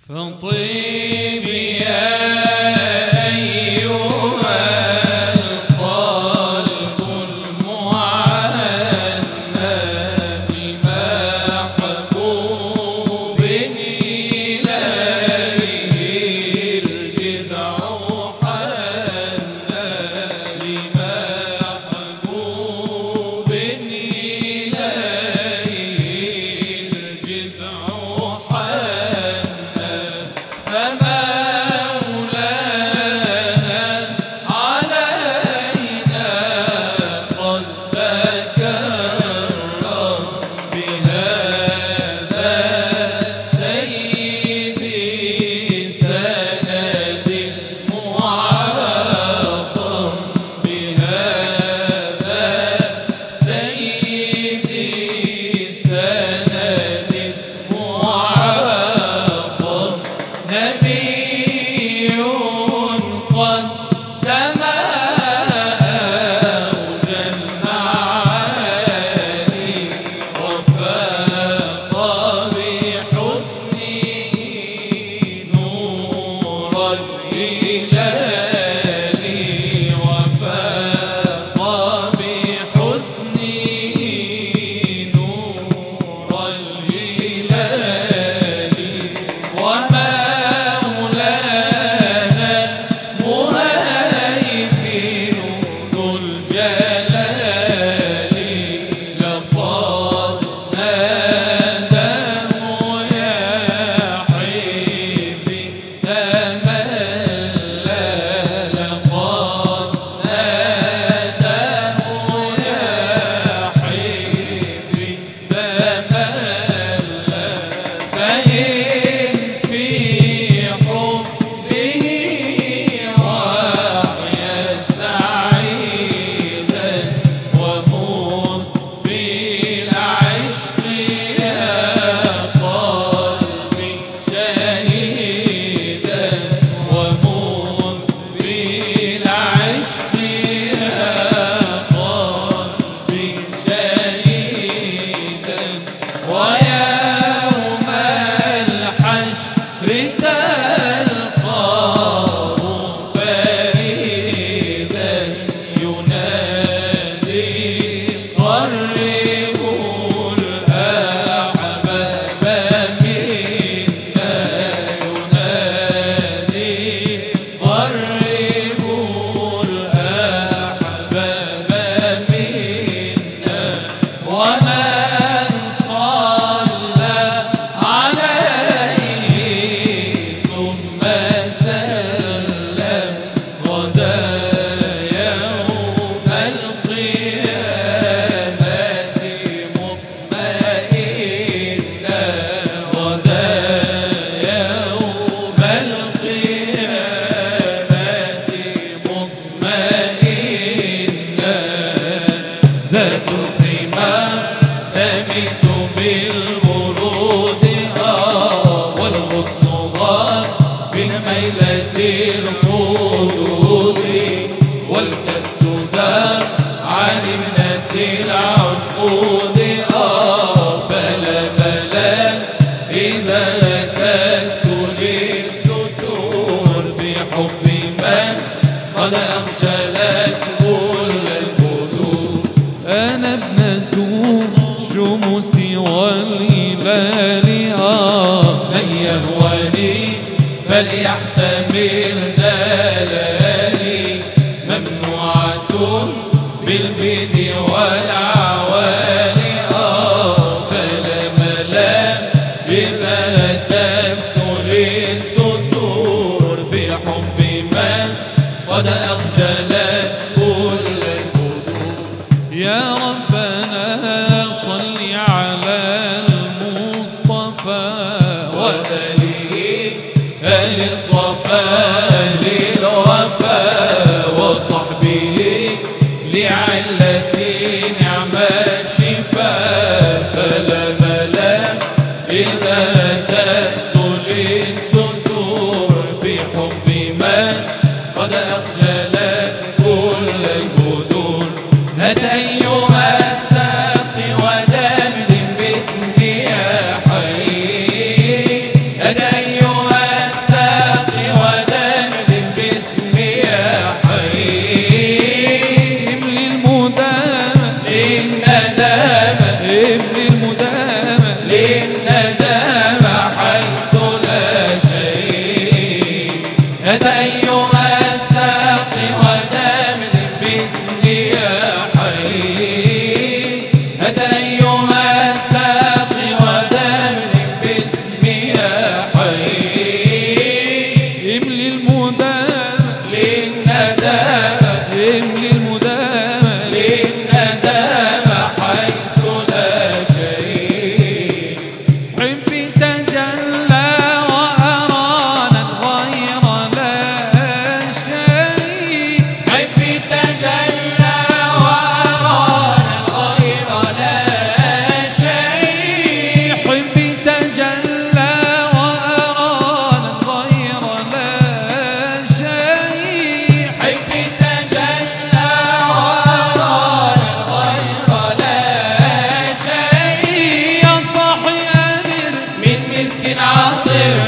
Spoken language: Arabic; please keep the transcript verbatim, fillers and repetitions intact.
فطيب يا أيها القلب المعنى بمحبوب إليه الجذع حنى لمحبوب إليه الجذع حنى فمولانا علينا قد تكرم بهذا السيد سند معظم بهذا السيد سند معظم نبي قد سماه المعالي وفاق بحسنه نور الهلال وفاق بحسنه نور الهلال ومولانا مهيمن ذو الجلال لقد ناداه يا حبي تملى لقد ناداه يا حبي تملى فإن في حبه وحيا سعيدا وموت في العشق يا قلبي شهيدا وموت في العشق يا قلبي شهيدا ويوم الحشر تلقاه فريدا ينادي قربوا الأحباب منا ينادي قربوا الأحباب منا ومن صلى عليه ثم سلم غدا يوم القيامة مطمئنا غدا يوم القيامة مطمئنا ذات الخمار تمس بالورود آه والغصن غار من ميلة القلوب والكأس دار عن ابنة العقود آه فلا ملام إذا كدت للستور في حب من قد أخجلت كل البدور أنا ابنة الشمس والهلال آه من يهواني فليحتمل دلالي ممنوعة بالبيد والعوالي آه فلا ملام إذا كدت للستور في حب من قد أخجلت كل البدور يا ربنا صل على المصطفى وآله آل الصفا للوفا وصحبه لعلة نعم الشفاء فلا ملام إذا كدت للستور في حب من قد أخجلت كل البدور هات أيها الساق ودمدم باسمي يا حي هات أيها مسك عاطر